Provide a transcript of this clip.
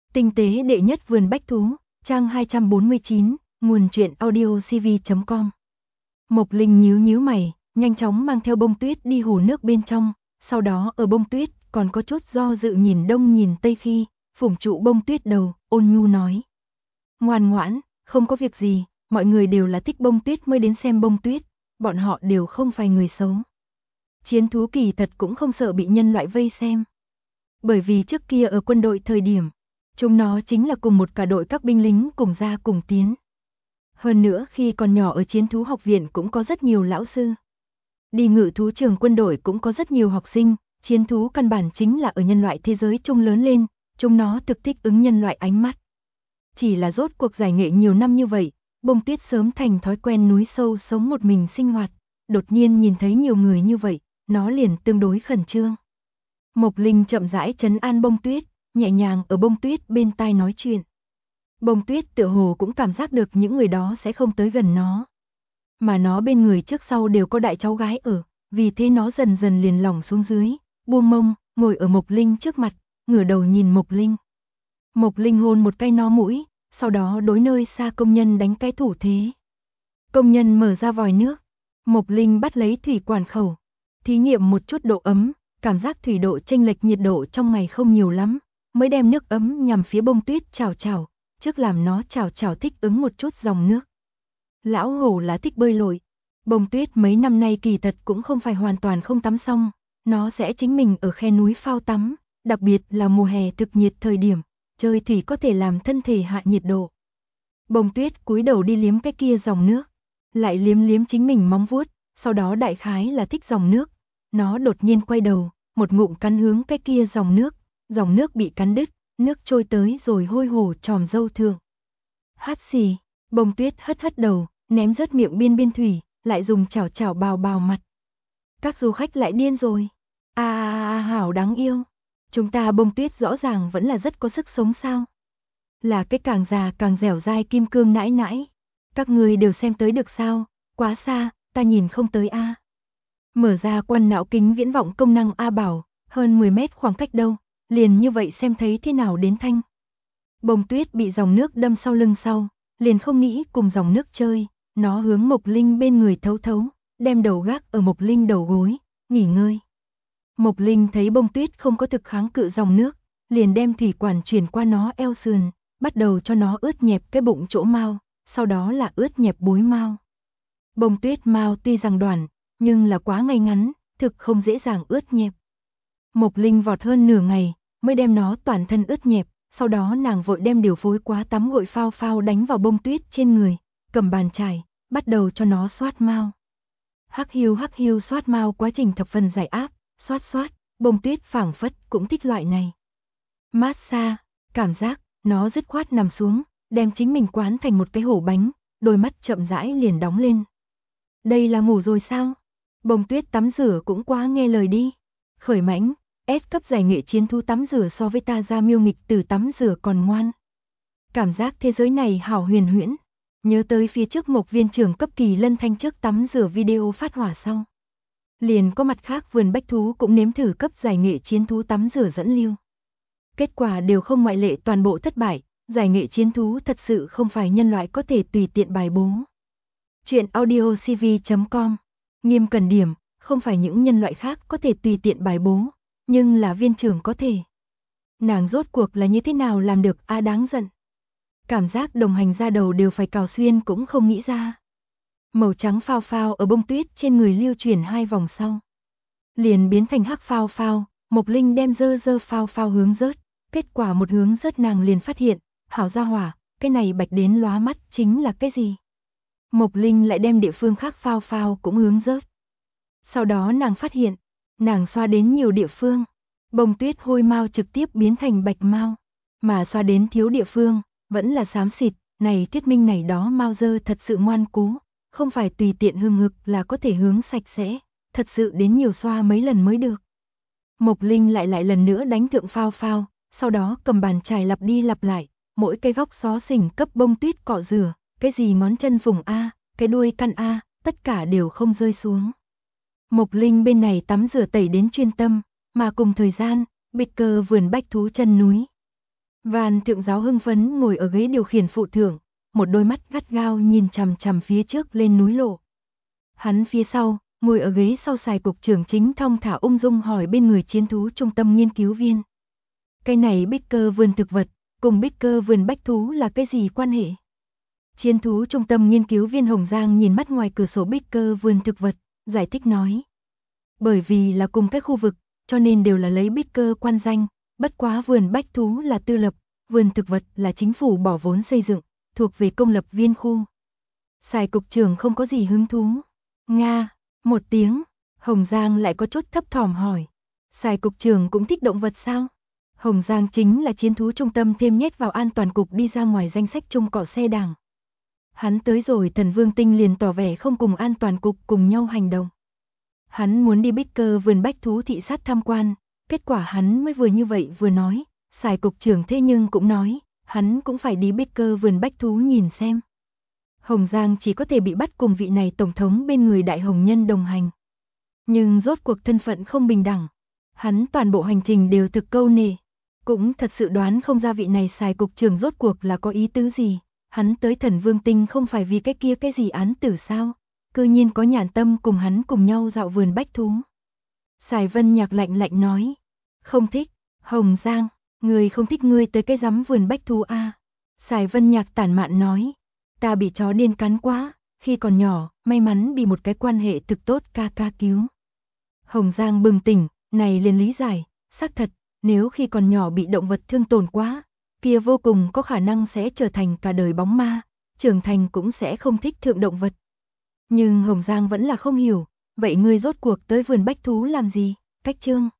Tinh tế đệ nhất vườn bách thú, trang 249, nguồn truyện audiocv.com. Mộc Linh nhíu nhíu mày, nhanh chóng mang theo Bông Tuyết đi hồ nước bên trong, sau đó ở Bông Tuyết còn có chút do dự nhìn đông nhìn tây khi, phủng trụ Bông Tuyết đầu, ôn nhu nói. Ngoan ngoãn, không có việc gì, mọi người đều là thích Bông Tuyết mới đến xem Bông Tuyết, bọn họ đều không phải người xấu. Chiến thú kỳ thật cũng không sợ bị nhân loại vây xem. Bởi vì trước kia ở quân đội thời điểm, chúng nó chính là cùng một cả đội các binh lính cùng ra cùng tiến. Hơn nữa khi còn nhỏ ở chiến thú học viện cũng có rất nhiều lão sư. Đi ngự thú trường quân đội cũng có rất nhiều học sinh, chiến thú căn bản chính là ở nhân loại thế giới chung lớn lên, chúng nó thực thích ứng nhân loại ánh mắt. Chỉ là rốt cuộc giải nghệ nhiều năm như vậy, Bông Tuyết sớm thành thói quen núi sâu sống một mình sinh hoạt, đột nhiên nhìn thấy nhiều người như vậy, nó liền tương đối khẩn trương. Mộc Linh chậm rãi trấn an Bông Tuyết, nhẹ nhàng ở Bông Tuyết bên tai nói chuyện. Bông Tuyết tựa hồ cũng cảm giác được những người đó sẽ không tới gần nó. Mà nó bên người trước sau đều có đại cháu gái ở, vì thế nó dần dần liền lỏng xuống dưới, buông mông, ngồi ở Mộc Linh trước mặt, ngửa đầu nhìn Mộc Linh. Mộc Linh hôn một cái nó mũi, sau đó đối nơi xa công nhân đánh cái thủ thế. Công nhân mở ra vòi nước, Mộc Linh bắt lấy thủy quản khẩu, thí nghiệm một chút độ ấm, cảm giác thủy độ chênh lệch nhiệt độ trong ngày không nhiều lắm, mới đem nước ấm nhằm phía Bông Tuyết chào chào, trước làm nó chào chào thích ứng một chút dòng nước. Lão hổ là thích bơi lội, Bông Tuyết mấy năm nay kỳ thật cũng không phải hoàn toàn không tắm xong, nó sẽ chính mình ở khe núi phao tắm, đặc biệt là mùa hè thực nhiệt thời điểm, chơi thủy có thể làm thân thể hạ nhiệt độ. Bông Tuyết cúi đầu đi liếm cái kia dòng nước, lại liếm liếm chính mình móng vuốt, sau đó đại khái là thích dòng nước. Nó đột nhiên quay đầu, một ngụm cắn hướng cái kia dòng nước bị cắn đứt, nước trôi tới rồi hôi hồ tròm râu thượng. Hát xì, Bông Tuyết hất hất đầu, ném rớt miệng biên thủy, lại dùng chảo chảo bào bào mặt. Các du khách lại điên rồi. Hảo đáng yêu. Chúng ta Bông Tuyết rõ ràng vẫn là rất có sức sống sao. Là cái càng già càng dẻo dai kim cương nãi nãi. Các người đều xem tới được sao, quá xa, ta nhìn không tới a. Mở ra quan não kính viễn vọng công năng A bảo, hơn 10 mét khoảng cách đâu, liền như vậy xem thấy thế nào đến thanh. Bông Tuyết bị dòng nước đâm sau lưng sau, liền không nghĩ cùng dòng nước chơi, nó hướng Mộc Linh bên người thấu thấu, đem đầu gác ở Mộc Linh đầu gối, nghỉ ngơi. Mộc Linh thấy Bông Tuyết không có thực kháng cự dòng nước, liền đem thủy quản chuyển qua nó eo sườn, bắt đầu cho nó ướt nhẹp cái bụng chỗ mao, sau đó là ướt nhẹp bối mao. Bông Tuyết mao tuy rằng đoạn, nhưng là quá ngay ngắn, thực không dễ dàng ướt nhẹp. Mộc Linh vọt hơn nửa ngày, mới đem nó toàn thân ướt nhẹp, sau đó nàng vội đem điều phối quá tắm gội phao phao đánh vào Bông Tuyết trên người, cầm bàn chải, bắt đầu cho nó xoát mao. Hắc hiu xoát mao quá trình thập phần giải áp, xoát, Bông Tuyết phảng phất cũng thích loại này. Massage, cảm giác, nó dứt khoát nằm xuống, đem chính mình quán thành một cái hổ bánh, đôi mắt chậm rãi liền đóng lên. Đây là ngủ rồi sao? Bông Tuyết tắm rửa cũng quá nghe lời đi. Khởi mãnh, S cấp giải nghệ chiến thú tắm rửa so với ta ra miêu nghịch tử tắm rửa còn ngoan. Cảm giác thế giới này hảo huyền huyễn. Nhớ tới phía trước Mộc viên trưởng cấp kỳ lân thanh trước tắm rửa video phát hỏa sau. Liền có mặt khác vườn bách thú cũng nếm thử cấp giải nghệ chiến thú tắm rửa dẫn lưu. Kết quả đều không ngoại lệ toàn bộ thất bại, giải nghệ chiến thú thật sự không phải nhân loại có thể tùy tiện bài bố. Chuyện audiocv.com. Nghiêm cẩn điểm, không phải những nhân loại khác có thể tùy tiện bài bố, nhưng là viên trưởng có thể. Nàng rốt cuộc là như thế nào làm được đáng giận. Cảm giác đồng hành ra đầu đều phải cào xuyên cũng không nghĩ ra. Màu trắng phao phao ở Bông Tuyết trên người lưu chuyển 2 vòng sau. Liền biến thành hắc phao phao, Mộc Linh đem dơ phao phao hướng rớt, kết quả một hướng rớt nàng liền phát hiện, hảo gia hỏa, cái này bạch đến lóa mắt chính là cái gì? Mộc Linh lại đem địa phương khác phao phao cũng hướng rớt. Sau đó nàng phát hiện, nàng xoa đến nhiều địa phương, Bông Tuyết hôi mao trực tiếp biến thành bạch mao, mà xoa đến thiếu địa phương, vẫn là xám xịt, này thuyết minh này đó mao dơ thật sự ngoan cố, không phải tùy tiện hưng hực là có thể hướng sạch sẽ, thật sự đến nhiều xoa mấy lần mới được. Mộc Linh lại lần nữa đánh thượng phao phao, sau đó cầm bàn chải lặp đi lặp lại, mỗi cái góc xó xỉnh cấp Bông Tuyết cọ rửa, cái gì ngón chân vùng A, cái đuôi căn A, tất cả đều không rơi xuống. Mộc Linh bên này tắm rửa tẩy đến chuyên tâm, mà cùng thời gian, bịch cờ vườn bách thú chân núi. Van thượng giáo hưng phấn ngồi ở ghế điều khiển phụ thượng, một đôi mắt gắt gao nhìn chằm chằm phía trước lên núi lộ. Hắn phía sau, ngồi ở ghế sau Sài cục trưởng chính thong thả ung dung hỏi bên người chiến thú trung tâm nghiên cứu viên. Cái này bích cơ vườn thực vật, cùng bích cơ vườn bách thú là cái gì quan hệ? Chiến thú trung tâm nghiên cứu viên Hồng Giang nhìn mắt ngoài cửa sổ bích cơ vườn thực vật, giải thích nói. Bởi vì là cùng cái khu vực, cho nên đều là lấy bích cơ quan danh, bất quá vườn bách thú là tư lập, vườn thực vật là chính phủ bỏ vốn xây dựng, thuộc về công lập viên khu. Sài cục trưởng không có gì hứng thú. Nga, một tiếng, Hồng Giang lại có chút thấp thỏm hỏi. Sài cục trưởng cũng thích động vật sao? Hồng Giang chính là chiến thú trung tâm thêm nhét vào an toàn cục đi ra ngoài danh sách chung cỏ xe đảng. Hắn tới rồi Thần Vương Tinh liền tỏ vẻ không cùng an toàn cục cùng nhau hành động. Hắn muốn đi bích cơ vườn bách thú thị sát tham quan, kết quả hắn mới vừa như vậy vừa nói, Sài cục trưởng thế nhưng cũng nói, hắn cũng phải đi bích cơ vườn bách thú nhìn xem. Hồng Giang chỉ có thể bị bắt cùng vị này tổng thống bên người đại hồng nhân đồng hành. Nhưng rốt cuộc thân phận không bình đẳng, hắn toàn bộ hành trình đều thực câu nệ, cũng thật sự đoán không ra vị này Sài cục trưởng rốt cuộc là có ý tứ gì. Hắn tới Thần Vương Tinh không phải vì cái kia cái gì án tử sao, cư nhiên có nhàn tâm cùng hắn cùng nhau dạo vườn bách thú. Sài Vân Nhạc lạnh lạnh nói, không thích, Hồng Giang, người không thích ngươi tới cái rắm vườn bách thú a. Sài Vân Nhạc tản mạn nói, ta bị chó điên cắn quá, khi còn nhỏ, may mắn bị một cái quan hệ thực tốt ca ca cứu. Hồng Giang bừng tỉnh, này liền lý giải, xác thật, nếu khi còn nhỏ bị động vật thương tổn quá, kia vô cùng có khả năng sẽ trở thành cả đời bóng ma, trưởng thành cũng sẽ không thích thượng động vật. Nhưng Hồng Giang vẫn là không hiểu, vậy ngươi rốt cuộc tới vườn bách thú làm gì? Cách chương